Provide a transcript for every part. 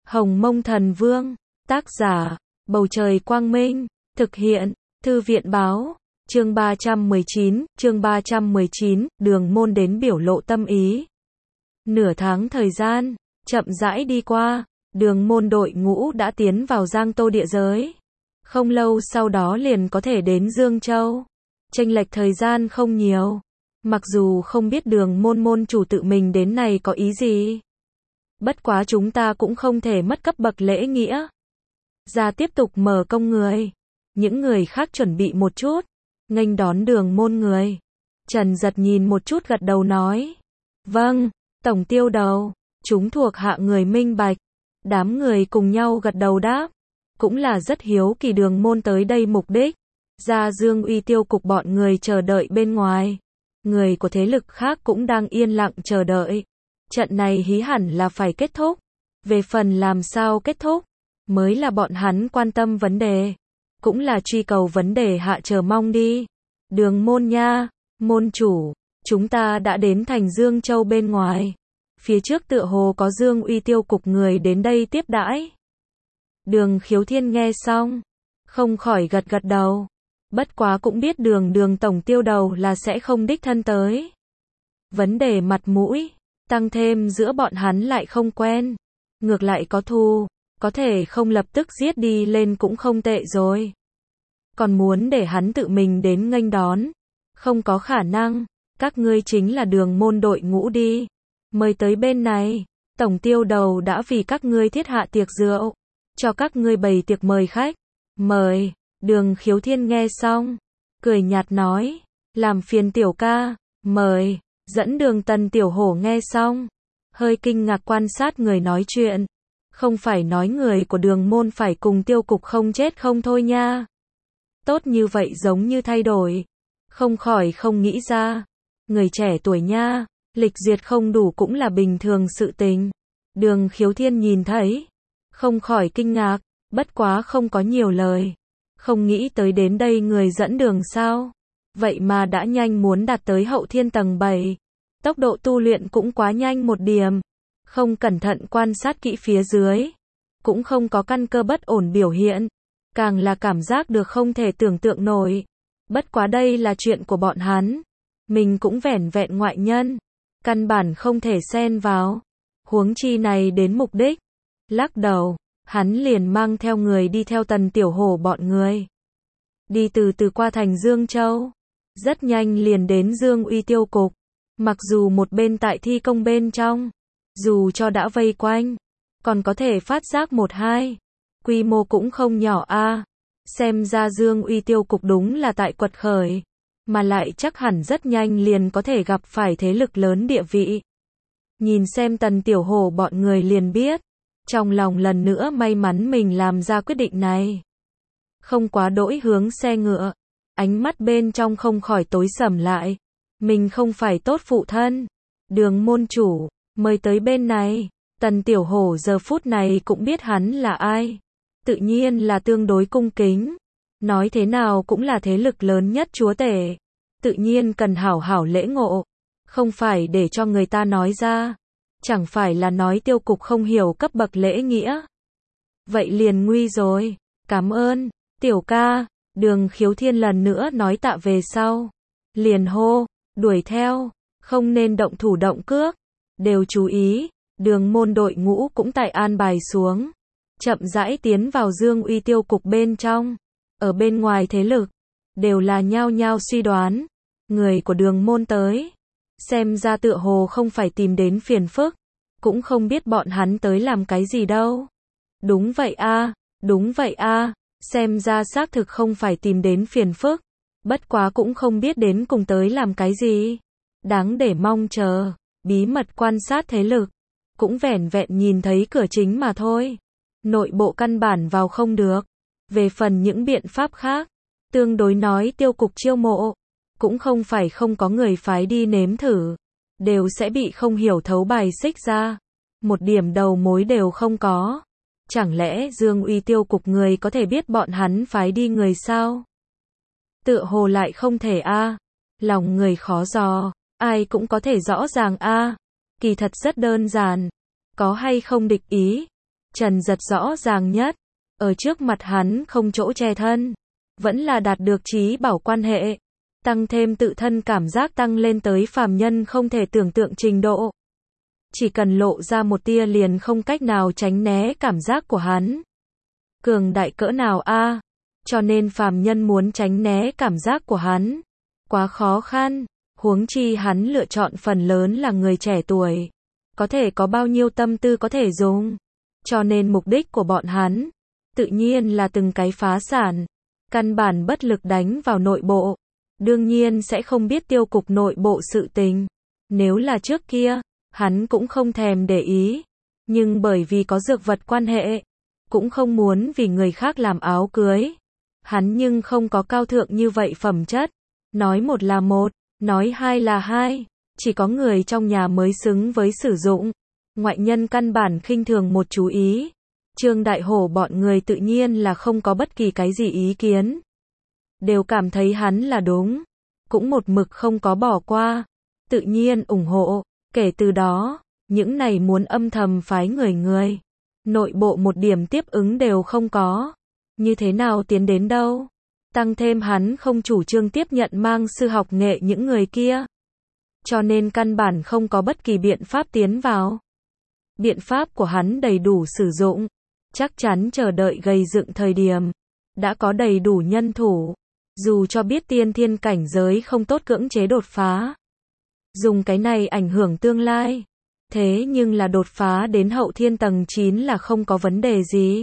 Hồng Mông Thần Vương, tác giả, Bầu Trời Quang Minh, thực hiện, Thư viện Báo, chương 319, Đường Môn đến biểu lộ tâm ý. Nửa tháng thời gian, chậm rãi đi qua, Đường Môn đội ngũ đã tiến vào Giang Tô địa giới. Không lâu sau đó liền có thể đến Dương Châu. Chênh lệch thời gian không nhiều. Mặc dù không biết Đường Môn môn chủ tự mình đến này có ý gì. Bất quá chúng ta cũng không thể mất cấp bậc lễ nghĩa. Ra tiếp tục mở công người. Những người khác chuẩn bị một chút, nghênh đón Đường Môn người. Trần Giật nhìn một chút gật đầu nói. Vâng, tổng tiêu đầu, chúng thuộc hạ người minh bạch. Đám người cùng nhau gật đầu đáp. Cũng là rất hiếu kỳ Đường Môn tới đây mục đích. Ra Dương Uy Tiêu cục bọn người chờ đợi bên ngoài. Người của thế lực khác cũng đang yên lặng chờ đợi. Trận này hí hẳn là phải kết thúc. Về phần làm sao kết thúc, mới là bọn hắn quan tâm vấn đề. Cũng là truy cầu vấn đề hạ chờ mong đi. Đường Môn nha, môn chủ, chúng ta đã đến thành Dương Châu bên ngoài. Phía trước tựa hồ có Dương Uy Tiêu cục người đến đây tiếp đãi. Đường Khiếu Thiên nghe xong, không khỏi gật gật đầu. Bất quá cũng biết Đường tổng tiêu đầu là sẽ không đích thân tới. Vấn đề mặt mũi, tăng thêm giữa bọn hắn lại không quen. Ngược lại có thù, có thể không lập tức giết đi lên cũng không tệ rồi. Còn muốn để hắn tự mình đến nghênh đón, không có khả năng. Các ngươi chính là Đường Môn đội ngũ đi. Mời tới bên này, tổng tiêu đầu đã vì các ngươi thiết hạ tiệc rượu, cho các ngươi bày tiệc mời khách. Mời. Đường Khiếu Thiên nghe xong, cười nhạt nói, làm phiền tiểu ca, mời. Dẫn Đường Tần Tiểu Hổ nghe xong, hơi kinh ngạc quan sát người nói chuyện. Không phải nói người của Đường Môn phải cùng tiêu cục không chết không thôi nha. Tốt như vậy giống như thay đổi. Không khỏi không nghĩ ra. Người trẻ tuổi nha, lịch duyệt không đủ cũng là bình thường sự tình. Đường Khiếu Thiên nhìn thấy, không khỏi kinh ngạc, bất quá không có nhiều lời. Không nghĩ tới đến đây người dẫn đường sao. Vậy mà đã nhanh muốn đạt tới hậu thiên tầng 7. Tốc độ tu luyện cũng quá nhanh một điểm. Không cẩn thận quan sát kỹ phía dưới. Cũng không có căn cơ bất ổn biểu hiện. Càng là cảm giác được không thể tưởng tượng nổi. Bất quá đây là chuyện của bọn hắn. Mình cũng vẻn vẹn ngoại nhân. Căn bản không thể xen vào. Huống chi này đến mục đích. Lắc đầu, hắn liền mang theo người đi theo Tần Tiểu Hổ bọn người. Đi từ từ qua thành Dương Châu. Rất nhanh liền đến Dương Uy Tiêu cục. Mặc dù một bên tại thi công bên trong, dù cho đã vây quanh, còn có thể phát giác một hai. Quy mô cũng không nhỏ a. Xem ra Dương Uy Tiêu cục đúng là tại quật khởi. Mà lại chắc hẳn rất nhanh liền có thể gặp phải thế lực lớn địa vị. Nhìn xem Tần Tiểu Hổ bọn người liền biết. Trong lòng lần nữa may mắn mình làm ra quyết định này. Không quá đỗi hướng xe ngựa. Ánh mắt bên trong không khỏi tối sầm lại. Mình không phải tốt phụ thân. Đường môn chủ, mời tới bên này. Tần Tiểu Hổ giờ phút này cũng biết hắn là ai. Tự nhiên là tương đối cung kính. Nói thế nào cũng là thế lực lớn nhất chúa tể. Tự nhiên cần hảo hảo lễ ngộ. Không phải để cho người ta nói ra. Chẳng phải là nói tiêu cục không hiểu cấp bậc lễ nghĩa. Vậy liền nguy rồi. Cảm ơn, tiểu ca. Đường Khiếu Thiên lần nữa nói tạ về sau. Liền hô, đuổi theo. Không nên động thủ động cước. Đều chú ý. Đường Môn đội ngũ cũng tại an bài xuống. Chậm rãi tiến vào Dương Uy Tiêu cục bên trong. Ở bên ngoài thế lực. Đều là nhao nhao suy đoán. Người của Đường Môn tới. Xem ra tựa hồ không phải tìm đến phiền phức. Cũng không biết bọn hắn tới làm cái gì đâu. Đúng vậy a, đúng vậy a. Xem ra xác thực không phải tìm đến phiền phức. Bất quá cũng không biết đến cùng tới làm cái gì. Đáng để mong chờ. Bí mật quan sát thế lực. Cũng vẻn vẹn nhìn thấy cửa chính mà thôi. Nội bộ căn bản vào không được. Về phần những biện pháp khác. Tương đối nói tiêu cục chiêu mộ. Cũng không phải không có người phái đi nếm thử. Đều sẽ bị không hiểu thấu bài xích ra. Một điểm đầu mối đều không có. Chẳng lẽ Dương Uy Tiêu cục người có thể biết bọn hắn phái đi người sao? Tựa hồ lại không thể a. Lòng người khó dò. Ai cũng có thể rõ ràng a. Kỳ thật rất đơn giản. Có hay không địch ý. Trần Giật rõ ràng nhất, ở trước mặt hắn không chỗ che thân, vẫn là đạt được trí bảo quan hệ, tăng thêm tự thân cảm giác tăng lên tới phàm nhân không thể tưởng tượng trình độ. Chỉ cần lộ ra một tia liền không cách nào tránh né cảm giác của hắn. Cường đại cỡ nào a? Cho nên phàm nhân muốn tránh né cảm giác của hắn, quá khó khăn, huống chi hắn lựa chọn phần lớn là người trẻ tuổi, có thể có bao nhiêu tâm tư có thể dùng. Cho nên mục đích của bọn hắn, tự nhiên là từng cái phá sản, căn bản bất lực đánh vào nội bộ, đương nhiên sẽ không biết tiêu cục nội bộ sự tình. Nếu là trước kia, hắn cũng không thèm để ý, nhưng bởi vì có dược vật quan hệ, cũng không muốn vì người khác làm áo cưới. Hắn nhưng không có cao thượng như vậy phẩm chất, nói một là một, nói hai là hai, chỉ có người trong nhà mới xứng với sử dụng, ngoại nhân căn bản khinh thường một chú ý. Trương Đại Hổ bọn người tự nhiên là không có bất kỳ cái gì ý kiến, đều cảm thấy hắn là đúng, cũng một mực không có bỏ qua, tự nhiên ủng hộ. Kể từ đó, những này muốn âm thầm phái người, nội bộ một điểm tiếp ứng đều không có, như thế nào tiến đến đâu. Tăng thêm hắn không chủ trương tiếp nhận mang sư học nghệ những người kia, cho nên căn bản không có bất kỳ biện pháp tiến vào. Biện pháp của hắn đầy đủ sử dụng, chắc chắn chờ đợi gây dựng thời điểm, đã có đầy đủ nhân thủ, dù cho biết tiên thiên cảnh giới không tốt cưỡng chế đột phá, dùng cái này ảnh hưởng tương lai. Thế nhưng là đột phá đến hậu thiên tầng 9 là không có vấn đề gì.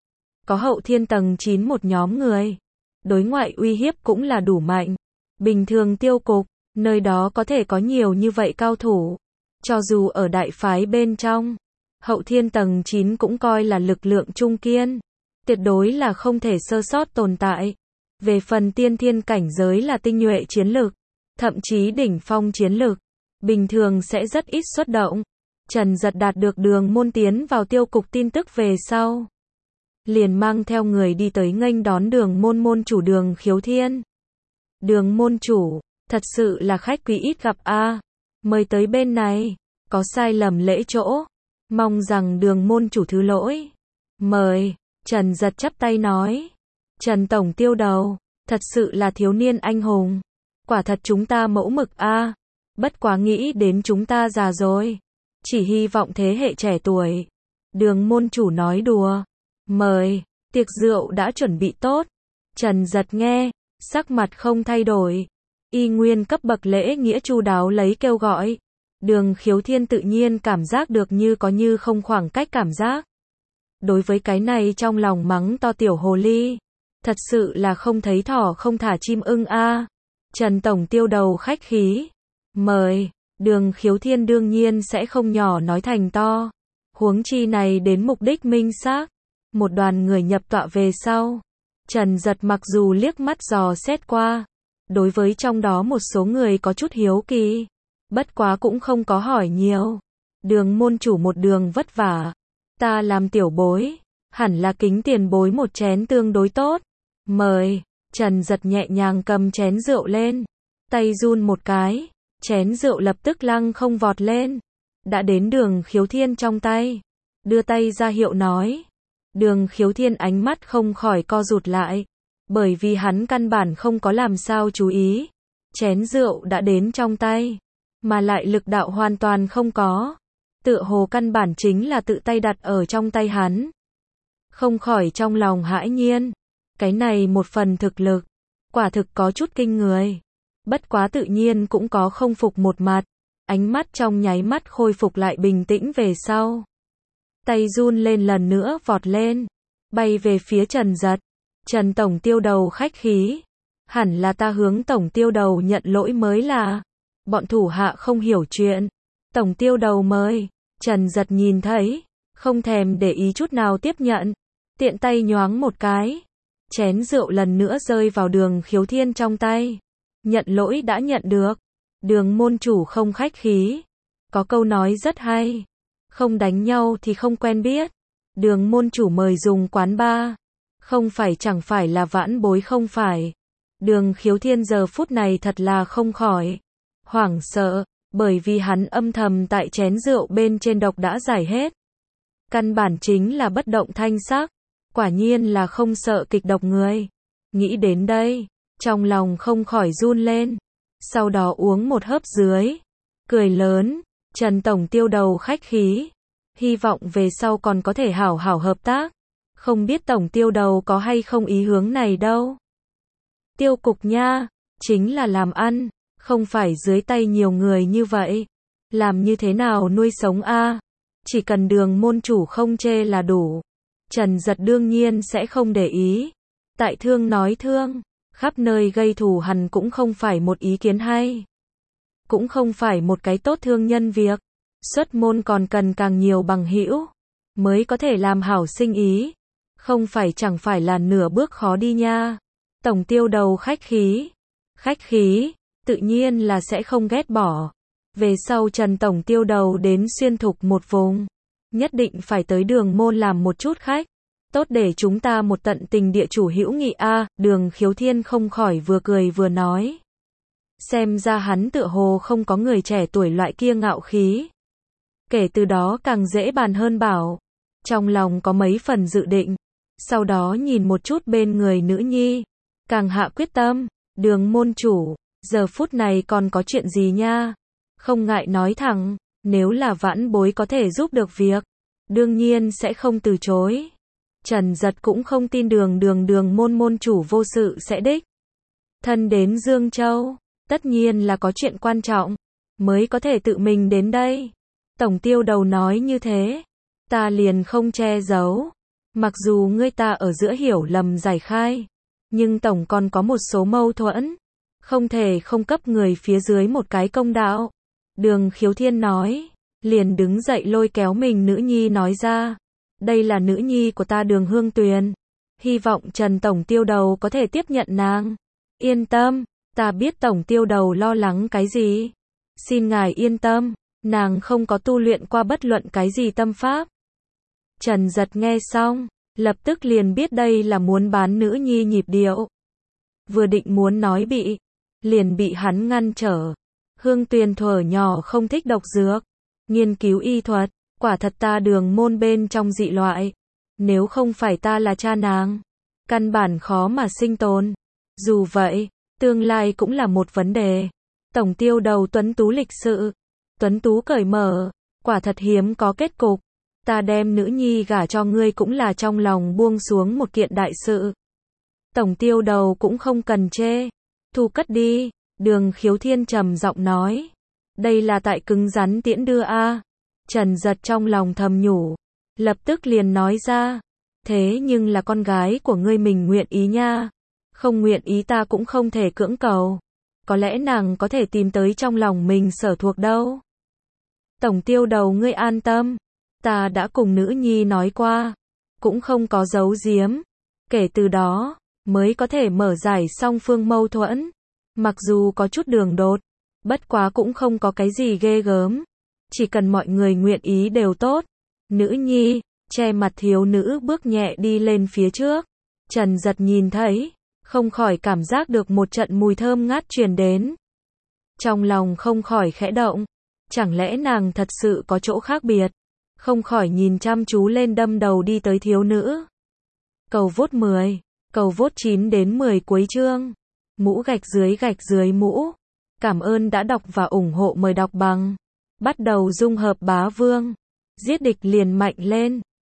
Có hậu thiên tầng 9 một nhóm người, đối ngoại uy hiếp cũng là đủ mạnh. Bình thường tiêu cục, nơi đó có thể có nhiều như vậy cao thủ. Cho dù ở đại phái bên trong, hậu thiên tầng 9 cũng coi là lực lượng trung kiên. Tuyệt đối là không thể sơ sót tồn tại. Về phần tiên thiên cảnh giới là tinh nhuệ chiến lực, thậm chí đỉnh phong chiến lực, bình thường sẽ rất ít xuất động. Trần Giật đạt được Đường Môn tiến vào tiêu cục tin tức về sau, liền mang theo người đi tới nghênh đón Đường Môn môn chủ Đường Khiếu Thiên. Đường môn chủ, thật sự là khách quý ít gặp a, mời tới bên này, có sai lầm lễ chỗ, mong rằng Đường môn chủ thứ lỗi. Mời, Trần Giật chắp tay nói. Trần tổng tiêu đầu, thật sự là thiếu niên anh hùng, quả thật chúng ta mẫu mực a, bất quá nghĩ đến chúng ta già rồi, chỉ hy vọng thế hệ trẻ tuổi. Đường môn chủ nói đùa. Mời, tiệc rượu đã chuẩn bị tốt. Trần Giật nghe, sắc mặt không thay đổi, y nguyên cấp bậc lễ nghĩa chu đáo lấy kêu gọi. Đường Khiếu Thiên tự nhiên cảm giác được như có như không khoảng cách cảm giác. Đối với cái này trong lòng mắng to tiểu hồ ly, thật sự là không thấy thỏ không thả chim ưng a. Trần tổng tiêu đầu khách khí. Mời, Đường Khiếu Thiên đương nhiên sẽ không nhỏ nói thành to. Huống chi này đến mục đích minh xác. Một đoàn người nhập tọa về sau, Trần Giật mặc dù liếc mắt dò xét qua, đối với trong đó một số người có chút hiếu kỳ, bất quá cũng không có hỏi nhiều. Đường môn chủ một đường vất vả, ta làm tiểu bối, hẳn là kính tiền bối một chén tương đối tốt. Mời, Trần Giật nhẹ nhàng cầm chén rượu lên, tay run một cái, chén rượu lập tức lăng không vọt lên, đã đến Đường Khiếu Thiên trong tay, đưa tay ra hiệu nói. Đường Khiếu Thiên ánh mắt không khỏi co rụt lại, bởi vì hắn căn bản không có làm sao chú ý, chén rượu đã đến trong tay, mà lại lực đạo hoàn toàn không có, tựa hồ căn bản chính là tự tay đặt ở trong tay hắn. Không khỏi trong lòng hãi nhiên, cái này một phần thực lực, quả thực có chút kinh người, bất quá tự nhiên cũng có không phục một mặt, ánh mắt trong nháy mắt khôi phục lại bình tĩnh về sau. Tay run lên lần nữa vọt lên, bay về phía Trần Giật. Trần tổng tiêu đầu khách khí, hẳn là ta hướng tổng tiêu đầu nhận lỗi mới là, bọn thủ hạ không hiểu chuyện. Tổng tiêu đầu mời. Trần Giật nhìn thấy, không thèm để ý chút nào tiếp nhận, tiện tay nhoáng một cái, chén rượu lần nữa rơi vào Đường Khiếu Thiên trong tay. Nhận lỗi đã nhận được, Đường môn chủ không khách khí, có câu nói rất hay, không đánh nhau thì không quen biết. Đường môn chủ mời dùng quán bar, không phải chẳng phải là vãn bối không phải. Đường Khiếu Thiên giờ phút này thật là không khỏi hoảng sợ, bởi vì hắn âm thầm tại chén rượu bên trên độc đã giải hết. Căn bản chính là bất động thanh sắc. Quả nhiên là không sợ kịch độc người. Nghĩ đến đây, trong lòng không khỏi run lên. Sau đó uống một hớp dưới. Cười lớn, Trần Tổng Tiêu đầu khách khí. Hy vọng về sau còn có thể hảo hảo hợp tác. Không biết Tổng Tiêu đầu có hay không ý hướng này đâu. Tiêu cục nha, chính là làm ăn, không phải dưới tay nhiều người như vậy. Làm như thế nào nuôi sống a? Chỉ cần Đường môn chủ không chê là đủ. Trần Giật đương nhiên sẽ không để ý. Tại thương nói thương, khắp nơi gây thù hằn cũng không phải một ý kiến hay. Cũng không phải một cái tốt thương nhân việc. Xuất môn còn cần càng nhiều bằng hữu mới có thể làm hảo sinh ý. Không phải chẳng phải là nửa bước khó đi nha. Tổng Tiêu đầu khách khí. Khách khí, tự nhiên là sẽ không ghét bỏ. Về sau Trần Tổng Tiêu đầu đến xuyên thục một vùng, nhất định phải tới Đường môn làm một chút khách. Tốt để chúng ta một tận tình địa chủ hữu nghị a. Đường Khiếu Thiên không khỏi vừa cười vừa nói. Xem ra hắn tựa hồ không có người trẻ tuổi loại kia ngạo khí. Kể từ đó càng dễ bàn hơn bảo. Trong lòng có mấy phần dự định. Sau đó nhìn một chút bên người nữ nhi. Càng hạ quyết tâm. Đường môn chủ, giờ phút này còn có chuyện gì nha? Không ngại nói thẳng. Nếu là vãn bối có thể giúp được việc, đương nhiên sẽ không từ chối. Trần Giật cũng không tin đường môn chủ vô sự sẽ đích thân đến Dương Châu. Tất nhiên là có chuyện quan trọng mới có thể tự mình đến đây. Tổng Tiêu đầu nói như thế, ta liền không che giấu. Mặc dù ngươi ta ở giữa hiểu lầm giải khai, nhưng tổng còn có một số mâu thuẫn, không thể không cấp người phía dưới một cái công đạo. Đường Khiếu Thiên nói, liền đứng dậy lôi kéo mình nữ nhi nói ra. Đây là nữ nhi của ta Đường Hương Tuyền. Hy vọng Trần Tổng Tiêu đầu có thể tiếp nhận nàng. Yên tâm, ta biết Tổng Tiêu đầu lo lắng cái gì. Xin ngài yên tâm, nàng không có tu luyện qua bất luận cái gì tâm pháp. Trần Giật nghe xong, lập tức liền biết đây là muốn bán nữ nhi nhịp điệu. Vừa định muốn nói liền bị hắn ngăn trở. Hương Tuyền thuở nhỏ không thích độc dược, nghiên cứu y thuật, quả thật ta Đường môn bên trong dị loại. Nếu không phải ta là cha nàng, căn bản khó mà sinh tồn. Dù vậy, tương lai cũng là một vấn đề. Tổng Tiêu đầu tuấn tú lịch sự, tuấn tú cởi mở, quả thật hiếm có kết cục. Ta đem nữ nhi gả cho ngươi cũng là trong lòng buông xuống một kiện đại sự. Tổng Tiêu đầu cũng không cần chê, thu cất đi. Đường Khiếu Thiên trầm giọng nói. Đây là tại cứng rắn tiễn đưa a. Trần Giật trong lòng thầm nhủ, lập tức liền nói ra. Thế nhưng là con gái của ngươi mình nguyện ý nha. Không nguyện ý ta cũng không thể cưỡng cầu. Có lẽ nàng có thể tìm tới trong lòng mình sở thuộc đâu. Tổng Tiêu đầu ngươi an tâm. Ta đã cùng nữ nhi nói qua, cũng không có giấu giếm. Kể từ đó, mới có thể mở giải song phương mâu thuẫn. Mặc dù có chút đường đột, bất quá cũng không có cái gì ghê gớm. Chỉ cần mọi người nguyện ý đều tốt. Nữ nhi, che mặt thiếu nữ bước nhẹ đi lên phía trước. Trần Giật nhìn thấy, không khỏi cảm giác được một trận mùi thơm ngát truyền đến. Trong lòng không khỏi khẽ động. Chẳng lẽ nàng thật sự có chỗ khác biệt? Không khỏi nhìn chăm chú lên đâm đầu đi tới thiếu nữ. Cầu vốt 10, cầu vốt 9 đến 10 cuối chương. Mũ gạch dưới mũ. Cảm ơn đã đọc và ủng hộ, mời đọc bằng. Bắt đầu dung hợp bá vương. Giết địch liền mạnh lên.